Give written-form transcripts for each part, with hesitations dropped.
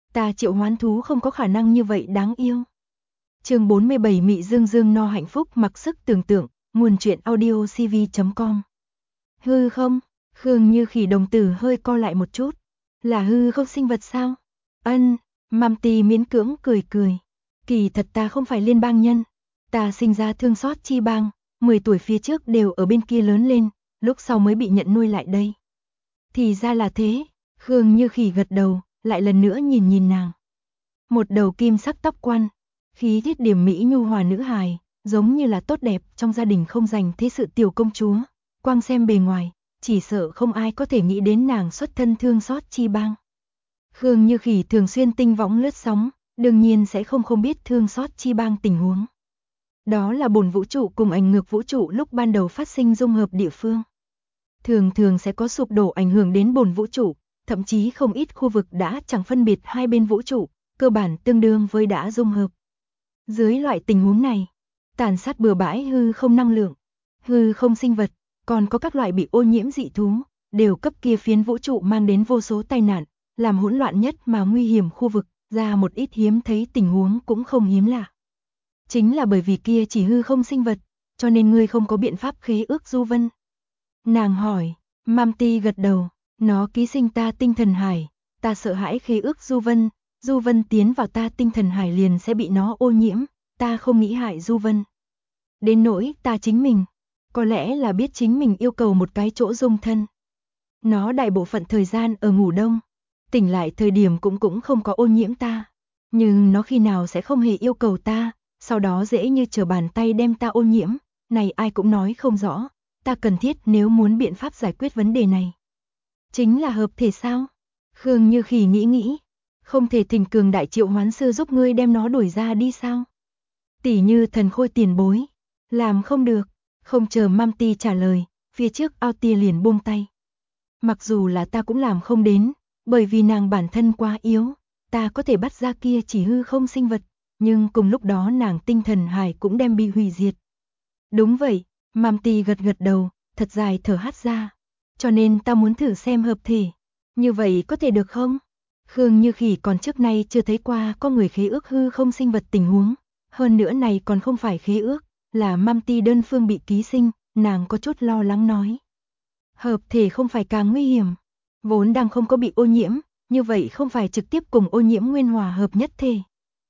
Ta triệu hoán thú không có khả năng như vậy đáng yêu. Chương 47 Mị Dương Dương no hạnh phúc mặc sức tưởng tượng, nguồn truyện audio cv.com. Hư không? Khương Như Khỉ đồng tử hơi co lại một chút. Là hư không sinh vật sao? Ân, Mamti miễn cưỡng cười cười. Kỳ thật ta không phải liên bang nhân. Ta sinh ra thương xót chi bang, 10 tuổi phía trước đều ở bên kia lớn lên, lúc sau mới bị nhận nuôi lại đây. Thì ra là thế, Khương Như Khỉ gật đầu, lại lần nữa nhìn nàng. Một đầu kim sắc tóc quan, khí thiết điểm mỹ nhu hòa nữ hài, giống như là tốt đẹp trong gia đình không dành thế sự tiểu công chúa. Quang xem bề ngoài, chỉ sợ không ai có thể nghĩ đến nàng xuất thân thương xót chi bang. Khương Như Khỉ thường xuyên tinh võng lướt sóng, đương nhiên sẽ không biết thương xót chi bang tình huống. Đó là bổn vũ trụ cùng ảnh ngược vũ trụ lúc ban đầu phát sinh dung hợp địa phương. Thường sẽ có sụp đổ ảnh hưởng đến bổn vũ trụ, thậm chí không ít khu vực đã chẳng phân biệt hai bên vũ trụ, cơ bản tương đương với đã dung hợp. Dưới loại tình huống này, tàn sát bừa bãi hư không năng lượng, hư không sinh vật, còn có các loại bị ô nhiễm dị thú, đều cấp kia phiến vũ trụ mang đến vô số tai nạn, làm hỗn loạn nhất mà nguy hiểm khu vực, ra một ít hiếm thấy tình huống cũng không hiếm lạ. Chính là bởi vì kia chỉ hư không sinh vật, cho nên ngươi không có biện pháp khế ước Du Vân. Nàng hỏi, Mamti gật đầu, nó ký sinh ta tinh thần hải, ta sợ hãi khế ước Du Vân tiến vào ta tinh thần hải liền sẽ bị nó ô nhiễm, ta không nghĩ hại Du Vân. Đến nỗi ta chính mình, có lẽ là biết chính mình yêu cầu một cái chỗ dung thân. Nó đại bộ phận thời gian ở ngủ đông, tỉnh lại thời điểm cũng không có ô nhiễm ta, nhưng nó khi nào sẽ không hề yêu cầu ta, sau đó dễ như trở bàn tay đem ta ô nhiễm, này ai cũng nói không rõ, ta cần thiết nếu muốn biện pháp giải quyết vấn đề này. Chính là hợp thể sao? Khương Như Khỉ nghĩ, không thể thỉnh cường đại triệu hoán sư giúp ngươi đem nó đuổi ra đi sao? Tỷ như thần khôi tiền bối, làm không được, không chờ Mamti trả lời, phía trước ao tia liền buông tay. Mặc dù là ta cũng làm không đến, bởi vì nàng bản thân quá yếu, ta có thể bắt ra kia chỉ hư không sinh vật, nhưng cùng lúc đó nàng tinh thần hải cũng đem bị hủy diệt. Đúng vậy, Mamti gật đầu, thật dài thở hắt ra. Cho nên ta muốn thử xem hợp thể. Như vậy có thể được không? Khương Như Khỉ còn trước nay chưa thấy qua có người khế ước hư không sinh vật tình huống. Hơn nữa này còn không phải khế ước, là Mamti đơn phương bị ký sinh, nàng có chút lo lắng nói. Hợp thể không phải càng nguy hiểm. Vốn đang không có bị ô nhiễm, như vậy không phải trực tiếp cùng ô nhiễm nguyên hòa hợp nhất thể.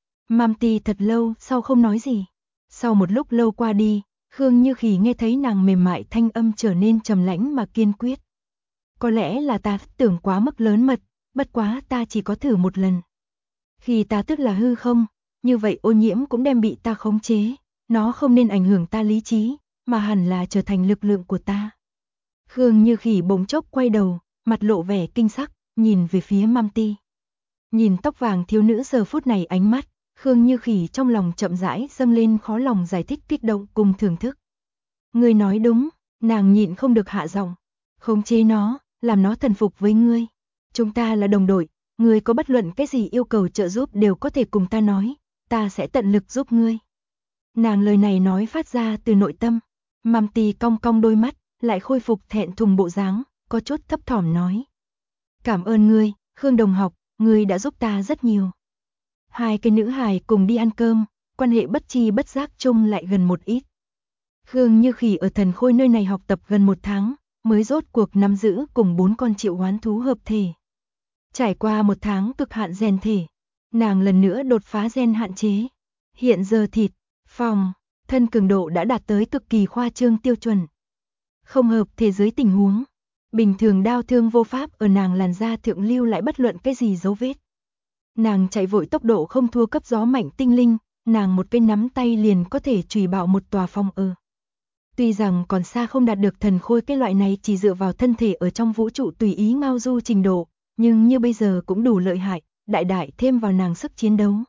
Mamti thật lâu sau không nói gì. Sau một lúc lâu qua đi, Khương Như Khỉ nghe thấy nàng mềm mại thanh âm trở nên trầm lãnh mà kiên quyết. Có lẽ là ta tưởng quá mức lớn mật, bất quá ta chỉ có thử một lần. Khi ta tức là hư không, như vậy ô nhiễm cũng đem bị ta khống chế, nó không nên ảnh hưởng ta lý trí, mà hẳn là trở thành lực lượng của ta. Khương Như Khỉ bỗng chốc quay đầu, mặt lộ vẻ kinh sắc, nhìn về phía Mamti. Nhìn tóc vàng thiếu nữ giờ phút này ánh mắt, Khương Như Khỉ trong lòng chậm rãi dâng lên khó lòng giải thích kích động cùng thưởng thức. Ngươi nói đúng, nàng nhịn không được hạ giọng, khống chế nó, làm nó thần phục với ngươi. Chúng ta là đồng đội, ngươi có bất luận cái gì yêu cầu trợ giúp đều có thể cùng ta nói, ta sẽ tận lực giúp ngươi. Nàng lời này nói phát ra từ nội tâm, Mamti cong cong đôi mắt, lại khôi phục thẹn thùng bộ dáng, có chút thấp thỏm nói. Cảm ơn ngươi, Khương đồng học, ngươi đã giúp ta rất nhiều. Hai cái nữ hài cùng đi ăn cơm, quan hệ bất chi bất giác chung lại gần một ít. Khương Như Khỉ ở thần khôi nơi này học tập gần 1 tháng, mới rốt cuộc nắm giữ cùng 4 con triệu hoán thú hợp thể. Trải qua 1 tháng cực hạn rèn thể, nàng lần nữa đột phá gen hạn chế. Hiện giờ thịt, phòng, thân cường độ đã đạt tới cực kỳ khoa trương tiêu chuẩn. Không hợp thể dưới tình huống, bình thường đao thương vô pháp ở nàng làn da thượng lưu lại bất luận cái gì dấu vết. Nàng chạy vội tốc độ không thua cấp gió mạnh tinh linh, nàng một cái nắm tay liền có thể chùy bạo một tòa phòng ở. Tuy rằng còn xa không đạt được thần khôi cái loại này chỉ dựa vào thân thể ở trong vũ trụ tùy ý ngao du trình độ, nhưng như bây giờ cũng đủ lợi hại, đại thêm vào nàng sức chiến đấu.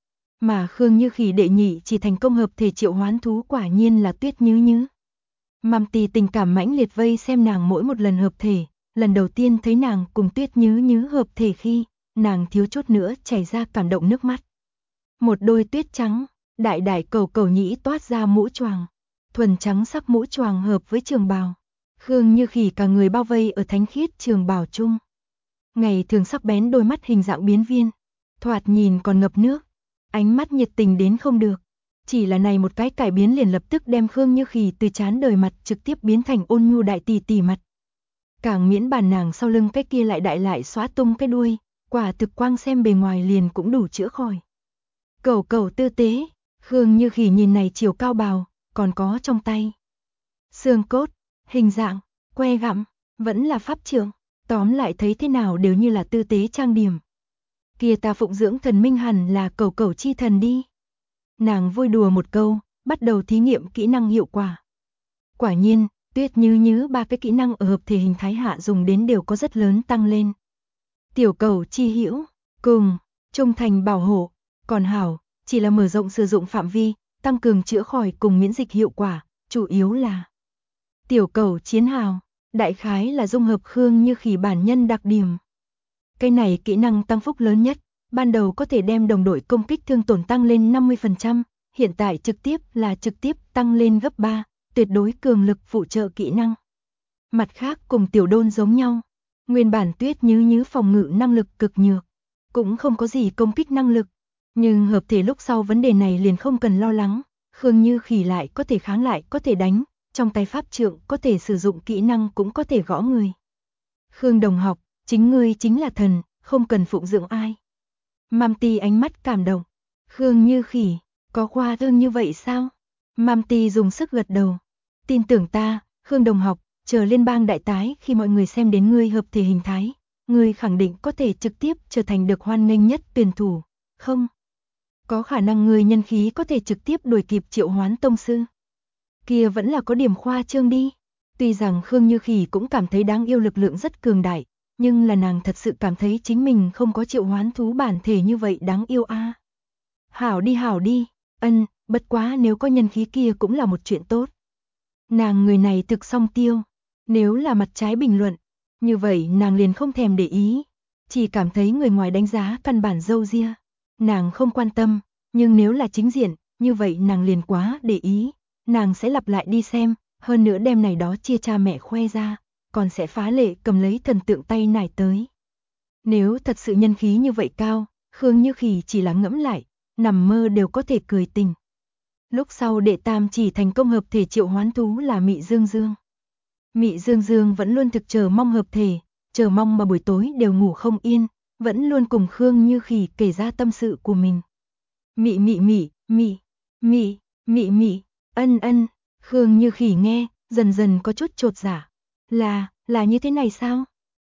Mà Khương Như Khỉ đệ nhị chỉ thành công hợp thể triệu hoán thú quả nhiên là Tuyết Nhứ Nhứ. Mamti tình cảm mãnh liệt vây xem nàng mỗi một lần hợp thể, lần đầu tiên thấy nàng cùng Tuyết Nhứ Nhứ hợp thể khi, nàng thiếu chút nữa chảy ra cảm động nước mắt. Một đôi tuyết trắng, đại cầu nhĩ toát ra mũ choàng, thuần trắng sắc mũ choàng hợp với trường bào. Khương Như Khỉ cả người bao vây ở thánh khiết trường bào chung. Ngày thường sắc bén đôi mắt hình dạng biến viên, thoạt nhìn còn ngập nước, ánh mắt nhiệt tình đến không được. Chỉ là này một cái cải biến liền lập tức đem Khương Như Khỉ từ chán đời mặt trực tiếp biến thành ôn nhu đại tỷ tỷ mặt. Càng miễn bàn nàng sau lưng cái kia lại đại lại xóa tung cái đuôi, quả thực quang xem bề ngoài liền cũng đủ chữa khỏi. Cẩu cẩu tư tế, Khương Như Khỉ nhìn này chiều cao bào, còn có trong tay xương cốt, hình dạng, que gặm, vẫn là pháp trượng, tóm lại thấy thế nào đều như là tư tế trang điểm. Kia ta phụng dưỡng thần minh hẳn là cẩu cẩu chi thần đi. Nàng vui đùa một câu, bắt đầu thí nghiệm kỹ năng hiệu quả. Quả nhiên, Tuyết Như Như ba cái kỹ năng ở hợp thể hình thái hạ dùng đến đều có rất lớn tăng lên. Tiểu cẩu chi hữu, cùng, trung thành bảo hộ, còn hảo, chỉ là mở rộng sử dụng phạm vi, tăng cường chữa khỏi cùng miễn dịch hiệu quả, chủ yếu là tiểu cẩu chiến hào, đại khái là dung hợp Khương Như Khỉ bản nhân đặc điểm. Cái này kỹ năng tăng phúc lớn nhất, ban đầu có thể đem đồng đội công kích thương tổn tăng lên 50%, hiện tại trực tiếp tăng lên gấp 3, tuyệt đối cường lực phụ trợ kỹ năng. Mặt khác cùng tiểu đôn giống nhau, nguyên bản Tuyết Như Như phòng ngự năng lực cực nhược, cũng không có gì công kích năng lực, nhưng hợp thể lúc sau vấn đề này liền không cần lo lắng, Khương Như Khỉ lại có thể kháng lại có thể đánh, trong tay pháp trượng có thể sử dụng kỹ năng cũng có thể gõ người. Khương đồng học, chính ngươi chính là thần, không cần phụng dưỡng ai. Mam Ti ánh mắt cảm động. Khương Như Khỉ, có khoa trương như vậy sao? Mam Ti dùng sức gật đầu. Tin tưởng ta, Khương đồng học, chờ liên bang đại tái khi mọi người xem đến ngươi hợp thể hình thái, ngươi khẳng định có thể trực tiếp trở thành được hoan nghênh nhất tuyển thủ, không? Có khả năng ngươi nhân khí có thể trực tiếp đuổi kịp Triệu Hoán tông sư. Kia vẫn là có điểm khoa trương đi. Tuy rằng Khương Như Khỉ cũng cảm thấy đáng yêu lực lượng rất cường đại, nhưng là nàng thật sự cảm thấy chính mình không có Triệu Hoán thú bản thể như vậy đáng yêu a. Hảo đi, bất quá nếu có nhân khí kia cũng là một chuyện tốt. Nàng người này thực song tiêu, nếu là mặt trái bình luận, như vậy nàng liền không thèm để ý, chỉ cảm thấy người ngoài đánh giá căn bản râu ria, nàng không quan tâm, nhưng nếu là chính diện, như vậy nàng liền quá để ý, nàng sẽ lặp lại đi xem, hơn nữa đem này đó chia cha mẹ khoe ra, còn sẽ phá lệ cầm lấy thần tượng tay nải tới. Nếu thật sự nhân khí như vậy cao, Khương Như Khỉ chỉ là ngẫm lại, nằm mơ đều có thể cười tình. Lúc sau đệ tam chỉ thành công hợp thể Triệu Hoán thú là Mị Dương Dương. Mị Dương Dương vẫn luôn thực chờ mong hợp thể, chờ mong mà buổi tối đều ngủ không yên, vẫn luôn cùng Khương Như Khỉ kể ra tâm sự của mình. Mị, Khương Như Khỉ nghe, dần dần có chút chột dạ. Là như thế này sao?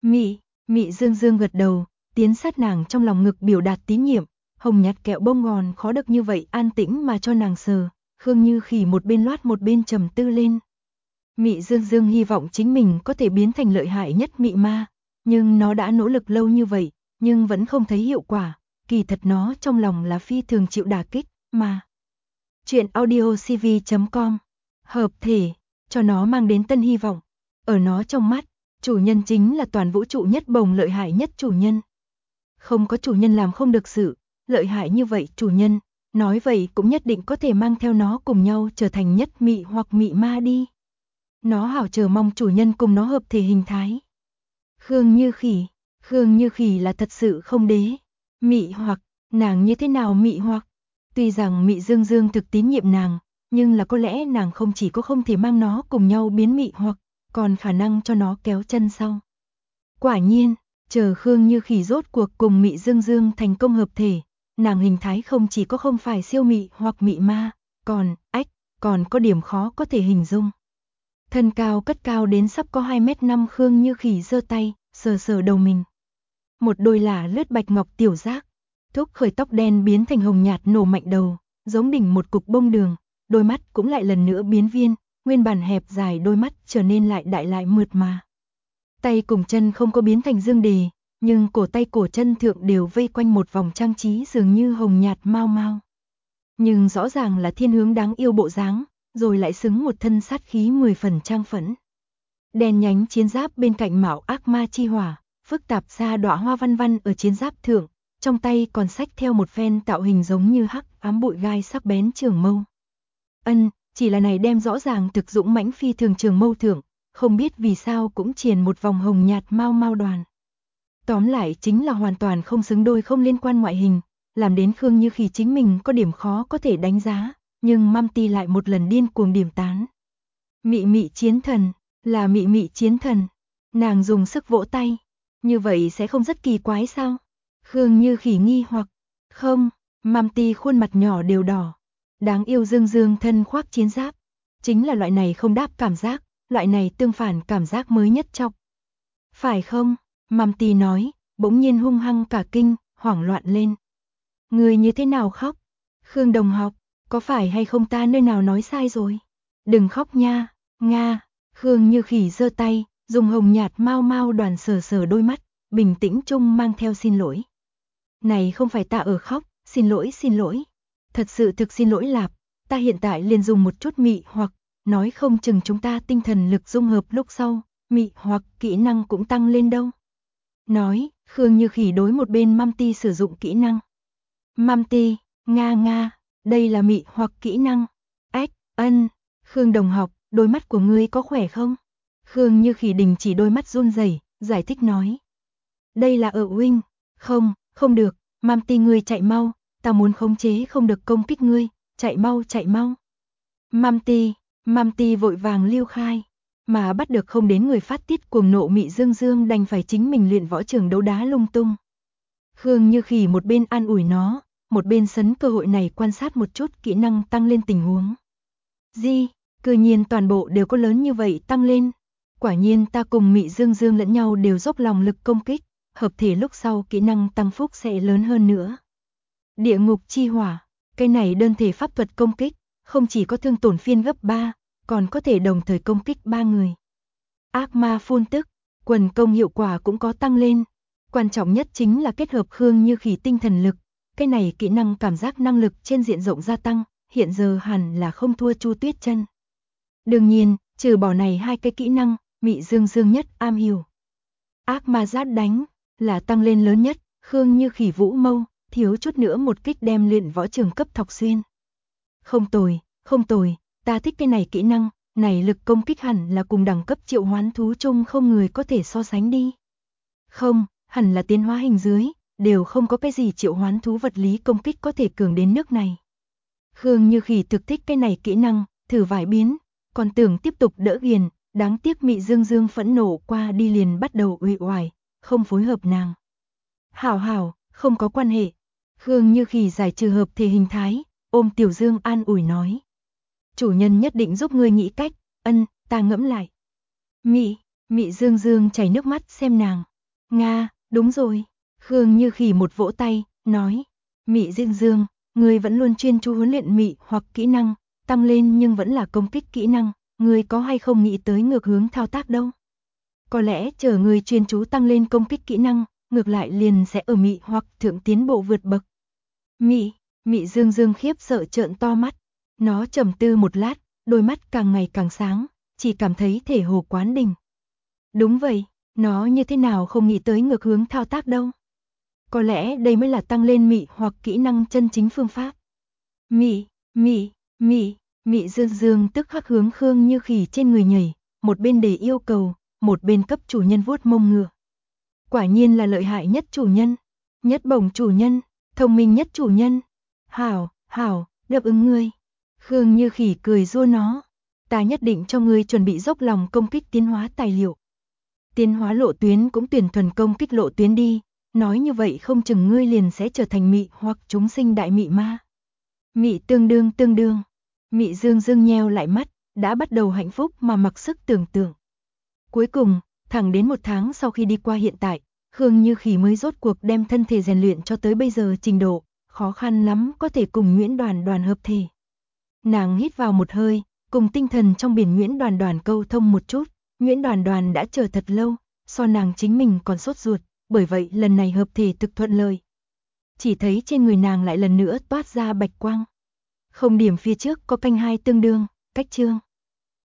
Mị Dương Dương gật đầu, tiến sát nàng trong lòng ngực biểu đạt tín nhiệm, hồng nhạt kẹo bông ngòn khó được như vậy an tĩnh mà cho nàng sờ, Khương Như Khỉ một bên loát một bên trầm tư lên. Mị Dương Dương hy vọng chính mình có thể biến thành lợi hại nhất mị ma, nhưng nó đã nỗ lực lâu như vậy, nhưng vẫn không thấy hiệu quả, kỳ thật nó trong lòng là phi thường chịu đả kích, mà. Chuyện audiocv.com, hợp thể, cho nó mang đến tân hy vọng, ở nó trong mắt, chủ nhân chính là toàn vũ trụ nhất bồng lợi hại nhất chủ nhân. Không có chủ nhân làm không được sự, lợi hại như vậy chủ nhân, nói vậy cũng nhất định có thể mang theo nó cùng nhau trở thành nhất mị hoặc mị ma đi. Nó hảo chờ mong chủ nhân cùng nó hợp thể hình thái. Khương Như Khỉ là thật sự không đế. Mị hoặc, nàng như thế nào mị hoặc? Tuy rằng Mị Dương Dương thực tín nhiệm nàng, nhưng là có lẽ nàng không chỉ có không thể mang nó cùng nhau biến mị hoặc, còn khả năng cho nó kéo chân sau. Quả nhiên, chờ Khương Như Khỉ rốt cuộc cùng Mị Dương Dương thành công hợp thể, nàng hình thái không chỉ có không phải siêu mị hoặc mị ma, còn có điểm khó có thể hình dung. Thân cao cất cao đến sắp có 2m5 Khương Như Khỉ giơ tay, sờ đầu mình. Một đôi lả lướt bạch ngọc tiểu giác, thúc khởi tóc đen biến thành hồng nhạt nổ mạnh đầu, giống đỉnh một cục bông đường, đôi mắt cũng lại lần nữa biến viên, nguyên bản hẹp dài đôi mắt trở nên lại đại lại mượt mà. Tay cùng chân không có biến thành dương đề, nhưng cổ tay cổ chân thượng đều vây quanh một vòng trang trí dường như hồng nhạt mau mau. Nhưng rõ ràng là thiên hướng đáng yêu bộ dáng, rồi lại xứng một thân sát khí 10 phần trang phẫn. Đen nhánh chiến giáp bên cạnh mạo ác ma chi hỏa, phức tạp ra đóa hoa văn văn ở chiến giáp thượng, trong tay còn xách theo một phen tạo hình giống như hắc ám bụi gai sắc bén trường mâu. Chỉ là này đem rõ ràng thực dũng mãnh phi thường trường mâu thượng, không biết vì sao cũng triền một vòng hồng nhạt mau mau đoàn. Tóm lại chính là hoàn toàn không xứng đôi, không liên quan ngoại hình, làm đến Khương Như Khỉ chính mình có điểm khó có thể đánh giá, nhưng Măm Ti lại một lần điên cuồng điểm tán. Mị mị chiến thần, là mị mị chiến thần. Nàng dùng sức vỗ tay, như vậy sẽ không rất kỳ quái sao? Khương Như Khỉ nghi hoặc, không, Măm Ti khuôn mặt nhỏ đều đỏ. Đáng yêu dương dương thân khoác chiến giáp, chính là loại này không đáp cảm giác, loại này tương phản cảm giác mới nhất chọc. Phải không? Măm Ti nói, bỗng nhiên hung hăng cả kinh, hoảng loạn lên. Người như thế nào khóc? Khương đồng học, có phải hay không ta nơi nào nói sai rồi? Đừng khóc nha, Nga. Khương Như Khỉ giơ tay, dùng hồng nhạt mau mau đoàn sờ sờ đôi mắt, bình tĩnh chung mang theo xin lỗi. Này không phải ta ở khóc, xin lỗi. Thật sự thực xin lỗi lạp, ta hiện tại liền dùng một chút mị hoặc, nói không chừng chúng ta tinh thần lực dung hợp lúc sau, mị hoặc kỹ năng cũng tăng lên đâu. Nói, Khương Như Khỉ đối một bên Măm Ti sử dụng kỹ năng. Măm Ti, Nga, đây là mị hoặc kỹ năng. Khương đồng học, đôi mắt của ngươi có khỏe không? Khương Như Khỉ đình chỉ đôi mắt run rẩy, giải thích nói. Đây là ở huynh, không được, Măm Ti ngươi chạy mau, ta muốn khống chế không được công kích ngươi, chạy mau. Măm Ti vội vàng lưu khai, mà bắt được không đến người phát tiết cuồng nộ mị dương dương đành phải chính mình luyện võ trường đấu đá lung tung. Khương Như Khỉ một bên an ủi nó, một bên sấn cơ hội này quan sát một chút kỹ năng tăng lên tình huống. Cư nhiên toàn bộ đều có lớn như vậy tăng lên. Quả nhiên ta cùng mị dương dương lẫn nhau đều dốc lòng lực công kích, hợp thể lúc sau kỹ năng tăng phúc sẽ lớn hơn nữa. Địa ngục chi hỏa, cái này đơn thể pháp thuật công kích, không chỉ có thương tổn phiên gấp 3, còn có thể đồng thời công kích 3 người. Ác ma phun tức, quần công hiệu quả cũng có tăng lên. Quan trọng nhất chính là kết hợp Khương Như Khỉ tinh thần lực, cái này kỹ năng cảm giác năng lực trên diện rộng gia tăng, hiện giờ hẳn là không thua Chu Tuyết Chân. Đương nhiên, trừ bỏ này hai cái kỹ năng, mị dương dương nhất am hiểu. Ác ma giát đánh, là tăng lên lớn nhất, Khương Như Khỉ vũ mâu, thiếu chút nữa một kích đem luyện võ trường cấp thọc xuyên. Không tồi, ta thích cái này kỹ năng, này lực công kích hẳn là cùng đẳng cấp triệu hoán thú chung không người có thể so sánh đi. Không, hẳn là tiến hóa hình dưới, đều không có cái gì triệu hoán thú vật lý công kích có thể cường đến nước này. Khương Như Khỉ thực thích cái này kỹ năng, thử vài biến, còn tưởng tiếp tục đỡ ghiền, đáng tiếc mị dương dương phẫn nộ qua đi liền bắt đầu uể oải, không phối hợp nàng. Hảo, không có quan hệ. Khương Như Khỉ giải trừ hợp thể hình thái, ôm Tiểu Dương an ủi nói. Chủ nhân nhất định giúp ngươi nghĩ cách, ta ngẫm lại. Mị dương dương chảy nước mắt xem nàng. Nga, đúng rồi. Khương Như Khỉ một vỗ tay, nói. Mị dương dương, ngươi vẫn luôn chuyên chú huấn luyện mị hoặc kỹ năng, tăng lên nhưng vẫn là công kích kỹ năng, ngươi có hay không nghĩ tới ngược hướng thao tác đâu. Có lẽ chờ ngươi chuyên chú tăng lên công kích kỹ năng, ngược lại liền sẽ ở mị hoặc thượng tiến bộ vượt bậc. Mị dương dương khiếp sợ trợn to mắt, nó trầm tư một lát, đôi mắt càng ngày càng sáng, chỉ cảm thấy thể hồ quán đỉnh. Đúng vậy, nó như thế nào không nghĩ tới ngược hướng thao tác đâu. Có lẽ đây mới là tăng lên mị hoặc kỹ năng chân chính phương pháp. Mị dương dương tức khắc hướng Khương Như Khỉ trên người nhảy, một bên để yêu cầu, một bên cấp chủ nhân vuốt mông ngựa. Quả nhiên là lợi hại nhất chủ nhân, nhất bổng chủ nhân, thông minh nhất chủ nhân. Hảo, đáp ứng ngươi. Khương Như Khỉ cười rua nó. Ta nhất định cho ngươi chuẩn bị dốc lòng công kích tiến hóa tài liệu. Tiến hóa lộ tuyến cũng tuyển thuần công kích lộ tuyến đi, nói như vậy không chừng ngươi liền sẽ trở thành mị hoặc chúng sinh đại mị ma. Mị tương đương. Mị dương dương nheo lại mắt, đã bắt đầu hạnh phúc mà mặc sức tưởng tượng. Cuối cùng, thẳng đến 1 tháng sau khi đi qua hiện tại, Khương Như Khỉ mới rốt cuộc đem thân thể rèn luyện cho tới bây giờ trình độ, khó khăn lắm có thể cùng Nguyễn Đoàn hợp thể. Nàng hít vào một hơi, cùng tinh thần trong biển Nguyễn Đoàn câu thông một chút, Nguyễn Đoàn đã chờ thật lâu, so nàng chính mình còn sốt ruột, bởi vậy lần này hợp thể thực thuận lợi. Chỉ thấy trên người nàng lại lần nữa toát ra bạch quang. Không điểm phía trước có canh 2 tương đương, cách chương.